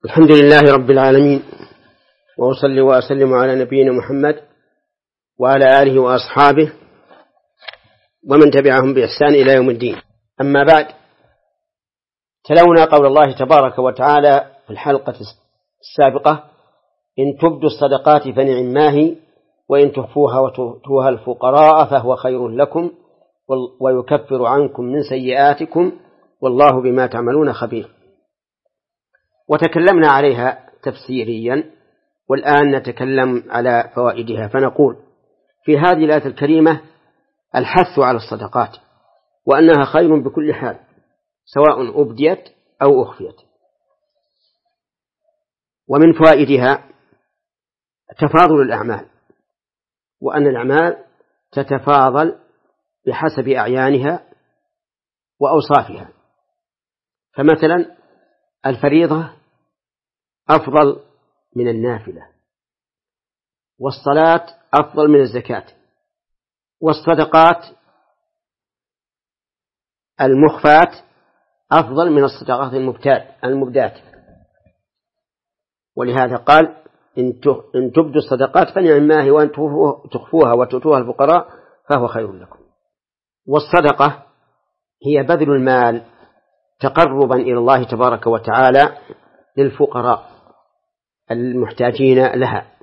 الحمد لله رب العالمين، وأصلي وأسلم على نبينا محمد وعلى آله وأصحابه ومن تبعهم بإحسان إلى يوم الدين. أما بعد، تلونا قول الله تبارك وتعالى في الحلقة السابقة: إن تبدوا الصدقات فنعما هي، وإن تخفوها وتؤتوها الفقراء فهو خير لكم ويكفر عنكم من سيئاتكم والله بما تعملون خبير. وتكلمنا عليها تفسيريا، والآن نتكلم على فوائدها. فنقول في هذه الآية الكريمة الحث على الصدقات، وأنها خير بكل حال سواء أبديت أو أخفيت. ومن فوائدها تفاضل الأعمال، وأن الأعمال تتفاضل بحسب أعيانها وأوصافها. فمثلا الفريضة أفضل من النافلة، والصلاة أفضل من الزكاة، والصدقات المخفاة أفضل من الصدقات المبدات. ولهذا قال: إن تبدوا الصدقات فنعما هي، وأن تخفوها وتؤتوها الفقراء فهو خير لكم. والصدقة هي بذل المال تقربا إلى الله تبارك وتعالى للفقراء المحتاجين لها.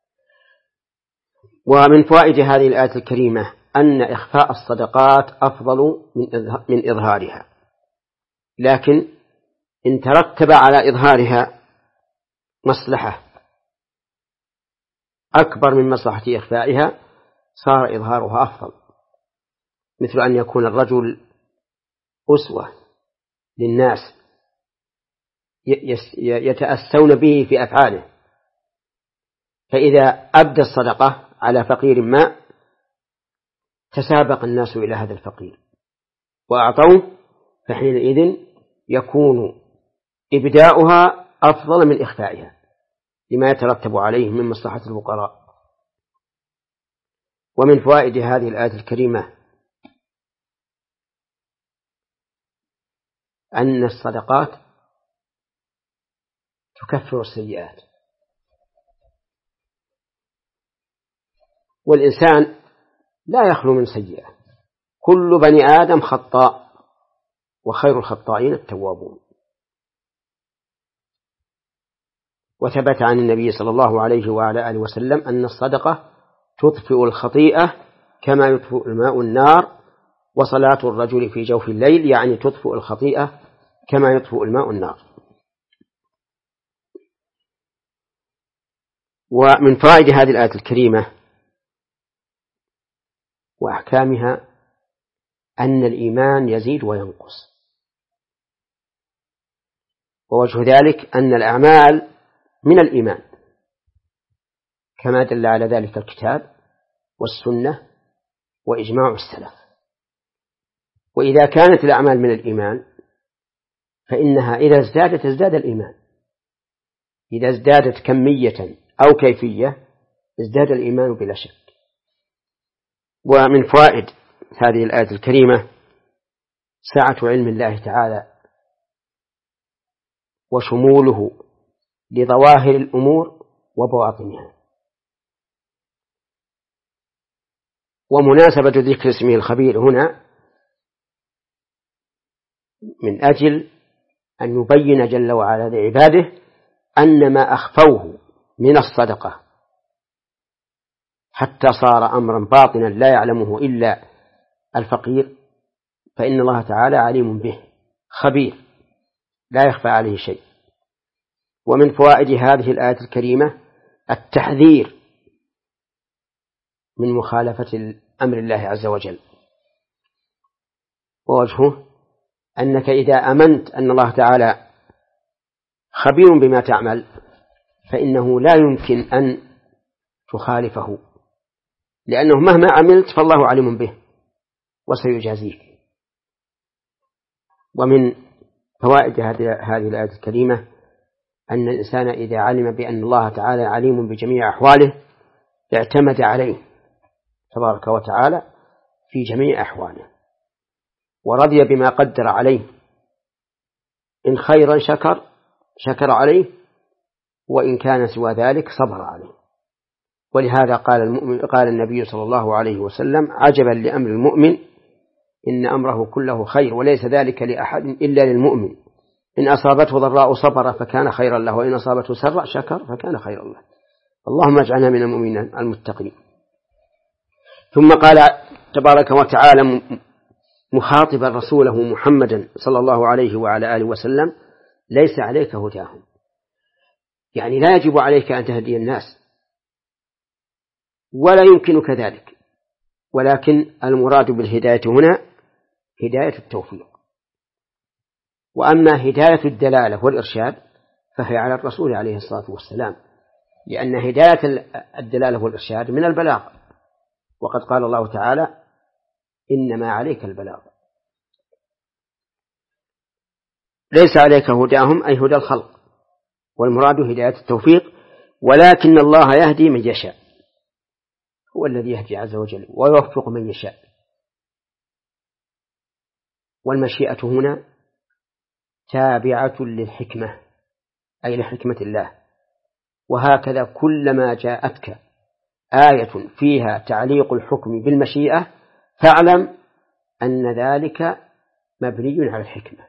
ومن فوائد هذه الآية الكريمة أن إخفاء الصدقات أفضل من إظهارها، لكن إن ترتب على إظهارها مصلحة أكبر من مصلحة إخفائها صار إظهارها أفضل، مثل أن يكون الرجل أسوة للناس يتأسون به في أفعاله، فإذا أبدى الصدقة على فقير ما تسابق الناس إلى هذا الفقير وأعطوه، فحينئذ يكون إبداؤها أفضل من إخفائها لما يترتب عليه من مصلحة الفقراء. ومن فوائد هذه الآية الكريمة أن الصدقات تكفر السيئات، والإنسان لا يخلو من سيئة، كل بني آدم خطاء وخير الخطائين التوابون. وثبت عن النبي صلى الله عليه وعلى آله وسلم أن الصدقة تطفئ الخطيئة كما يطفئ الماء النار، وصلاة الرجل في جوف الليل يعني تطفئ الخطيئة كما يطفئ الماء النار. ومن فوائد هذه الآية الكريمة وأحكامها أن الإيمان يزيد وينقص، ووجه ذلك أن الأعمال من الإيمان كما دل على ذلك الكتاب والسنة وإجماع السلف. وإذا كانت الأعمال من الإيمان فإنها إذا ازدادت ازداد الإيمان، إذا ازدادت كمية أو كيفية ازداد الإيمان بلا شك. ومن فوائد هذه الآية الكريمة سعة علم الله تعالى وشموله لظواهر الأمور وبواطنها، ومناسبة ذكر اسمه الخبير هنا من أجل أن يبين جل وعلا لعباده أن ما أخفوه من الصدقة حتى صار أمرا باطنا لا يعلمه إلا الفقير، فإن الله تعالى عليم به خبير لا يخفى عليه شيء. ومن فوائد هذه الآية الكريمة التحذير من مخالفة أمر الله عز وجل، ووجهه أنك إذا أمنت أن الله تعالى خبير بما تعمل فإنه لا يمكن أن تخالفه، لأنه مهما عملت فالله عليم به وسيجازيك. ومن فوائد هذه الآية الكريمة أن الإنسان إذا علم بأن الله تعالى عليم بجميع أحواله اعتمد عليه تبارك وتعالى في جميع أحواله، ورضي بما قدر عليه، إن خيرا شكر عليه، وإن كان سوى ذلك صبر عليه. ولهذا قال النبي صلى الله عليه وسلم: عجبا لأمر المؤمن إن أمره كله خير وليس ذلك لأحد إلا للمؤمن، إن أصابته ضراء صبر فكان خيرا له، وإن أصابته سراء شكر فكان خيرا له. اللهم اجعلنا من المؤمنين المتقين. ثم قال تبارك وتعالى مخاطبا رسوله محمدا صلى الله عليه وعلى آله وسلم: ليس عليك هداهم، يعني لا يجب عليك أن تهدي الناس ولا يمكنك ذلك، ولكن المراد بالهداية هنا هداية التوفيق. وأما هداية الدلالة والإرشاد فهي على الرسول عليه الصلاة والسلام، لأن هداية الدلالة والإرشاد من البلاغ، وقد قال الله تعالى: إنما عليك البلاغ. ليس عليك هداهم أي هدى الخلق، والمراد هداية التوفيق، ولكن الله يهدي من يشاء، هو الذي يهدي عز وجل ويوفق من يشاء. والمشيئة هنا تابعة للحكمة أي لحكمة الله، وهكذا كلما جاءتك آية فيها تعليق الحكم بالمشيئة فاعلم أن ذلك مبني على الحكمة،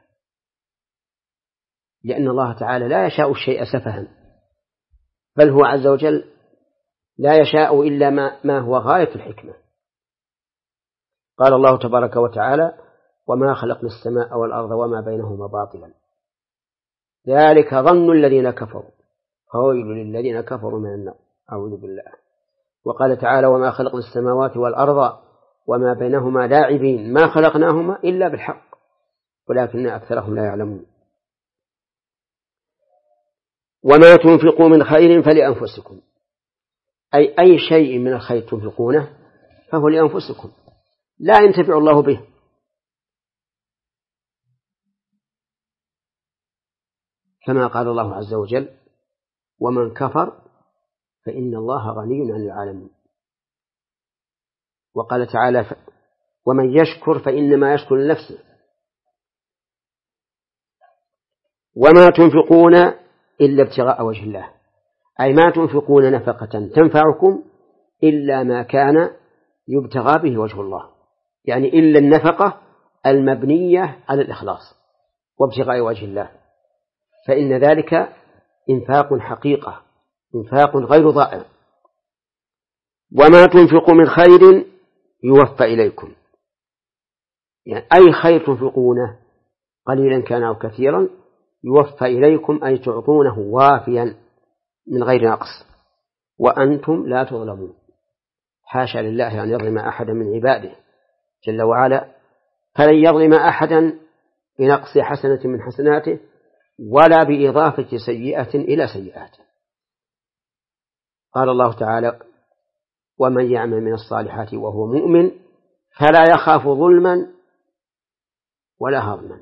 لأن الله تعالى لا يشاء الشيء سفها، بل هو عز وجل لا يشاء إلا ما هو غاية الحكمة. قال الله تبارك وتعالى: وما خلقنا السماء والأرض وما بينهما باطلا ذلك ظن الذين كفروا فويل للذين كفروا من النار. أعوذ بالله. وقال تعالى: وما خلقنا السماوات والأرض وما بينهما لاعبين ما خلقناهما إلا بالحق ولكن أكثرهم لا يعلمون. وما تنفقوا من خير فلأنفسكم، أي شيء من الخير تنفقونه فهو لأنفسكم لا ينتفع الله به. كما قال الله عز وجل: ومن كفر فإن الله غني عن العالمين. وقال تعالى: ومن يشكر فإنما يشكر لنفسه. وما تنفقون إلا ابتغاء وجه الله، أي ما تنفقون نفقة تنفعكم إلا ما كان يبتغى به وجه الله، يعني إلا النفقة المبنية على الإخلاص وابتغاء وجه الله، فإن ذلك إنفاق حقيقة، إنفاق غير ضائع. وما تنفقوا من خير يوفى إليكم، يعني أي خير تنفقونه قليلا كان أو كثيرا يوفى إليكم، أي تعطونه وافيا من غير نقص وأنتم لا تظلمون. حاشا لله أن يظلم أحدا من عباده جل وعلا، فلن يظلم أحدا بنقص حسنة من حسناته ولا بإضافة سيئة إلى سيئاته. قال الله تعالى: ومن يعمل من الصالحات وهو مؤمن فلا يخاف ظلما ولا هضما.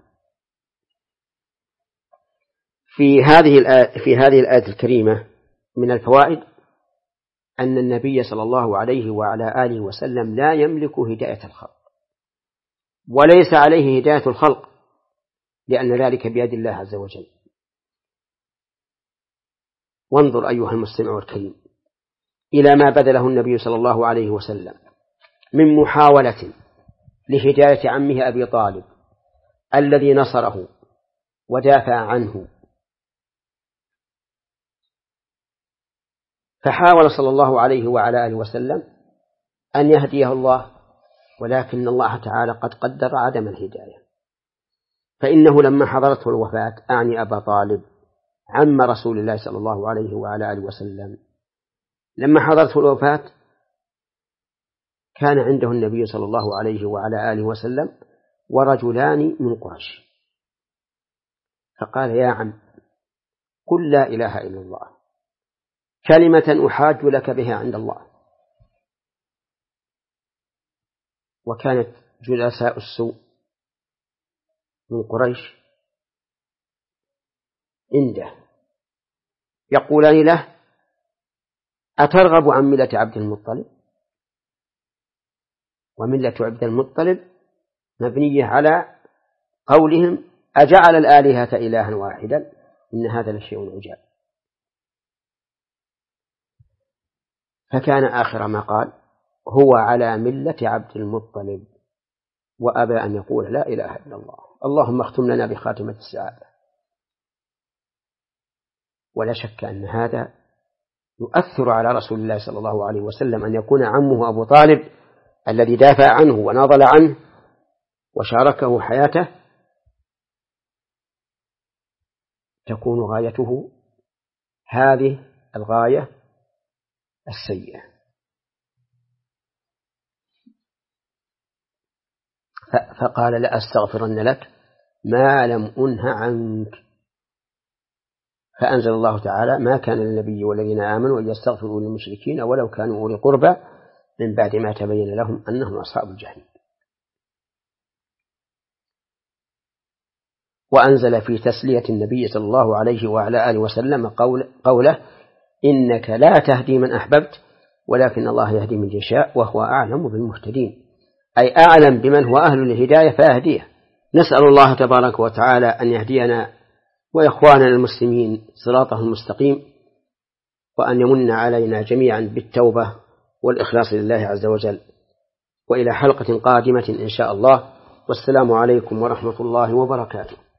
في هذه الآية الكريمة من الفوائد أن النبي صلى الله عليه وعلى آله وسلم لا يملك هداية الخلق، وليس عليه هداية الخلق، لأن ذلك بيد الله عز وجل. وانظر أيها المستمع الكريم إلى ما بذله النبي صلى الله عليه وسلم من محاولة لهداية عمه أبي طالب الذي نصره ودافع عنه، فحاول صلى الله عليه وعلى آله وسلم أن يهديه الله، ولكن الله تعالى قد قدر عدم الهداية. فإنه لما حضرته الوفاة، أعني أبا طالب عم رسول الله صلى الله عليه وعلى آله وسلم، لما حضرته الوفاة كان عنده النبي صلى الله عليه وعلى آله وسلم ورجلان من قريش، فقال: يا عم قل لا إله إلا الله كلمة أحاج لك بها عند الله. وكانت جلساء السوء من قريش عنده يقولان له: أترغب عن ملة عبد المطلب؟ وملة عبد المطلب مبنية على قولهم: أجعل الآلهة إلها واحدا إن هذا لشيء عجاب. فكان آخر ما قال: هو على ملة عبد المطلب، وأبى أن يقول لا إله إلا الله. اللهم اختم لنا بخاتمة السعادة. ولا شك أن هذا يؤثر على رسول الله صلى الله عليه وسلم، أن يكون عمه أبو طالب الذي دافع عنه وناضل عنه وشاركه حياته تكون غايته هذه الغاية السيئة. فقال: لأستغفرن لك ما لم أنه عنك. فأنزل الله تعالى: ما كان للنبي والذين آمنوا أن يستغفروا للمشركين ولو كانوا أولي قربى من بعد ما تبين لهم أنهم أصحاب الجحيم. وأنزل في تسلية النبي صلى الله عليه وعلى آله وسلم قوله: إنك لا تهدي من أحببت ولكن الله يهدي من يشاء وهو أعلم بالمهتدين، أي أعلم بمن هو أهل الهداية فأهديه. نسأل الله تبارك وتعالى أن يهدينا وإخواننا المسلمين صراطه المستقيم، وأن يمن علينا جميعا بالتوبة والإخلاص لله عز وجل. وإلى حلقة قادمة إن شاء الله، والسلام عليكم ورحمة الله وبركاته.